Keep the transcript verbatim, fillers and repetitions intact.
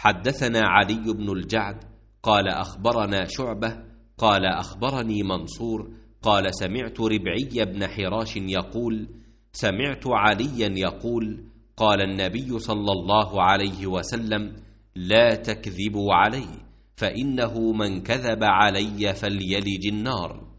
حدثنا علي بن الجعد قال أخبرنا شعبة قال أخبرني منصور قال سمعت ربعي بن حراش يقول سمعت عليا يقول قال النبي صلى الله عليه وسلم لا تكذبوا علي فإنه من كذب علي فليلج النار.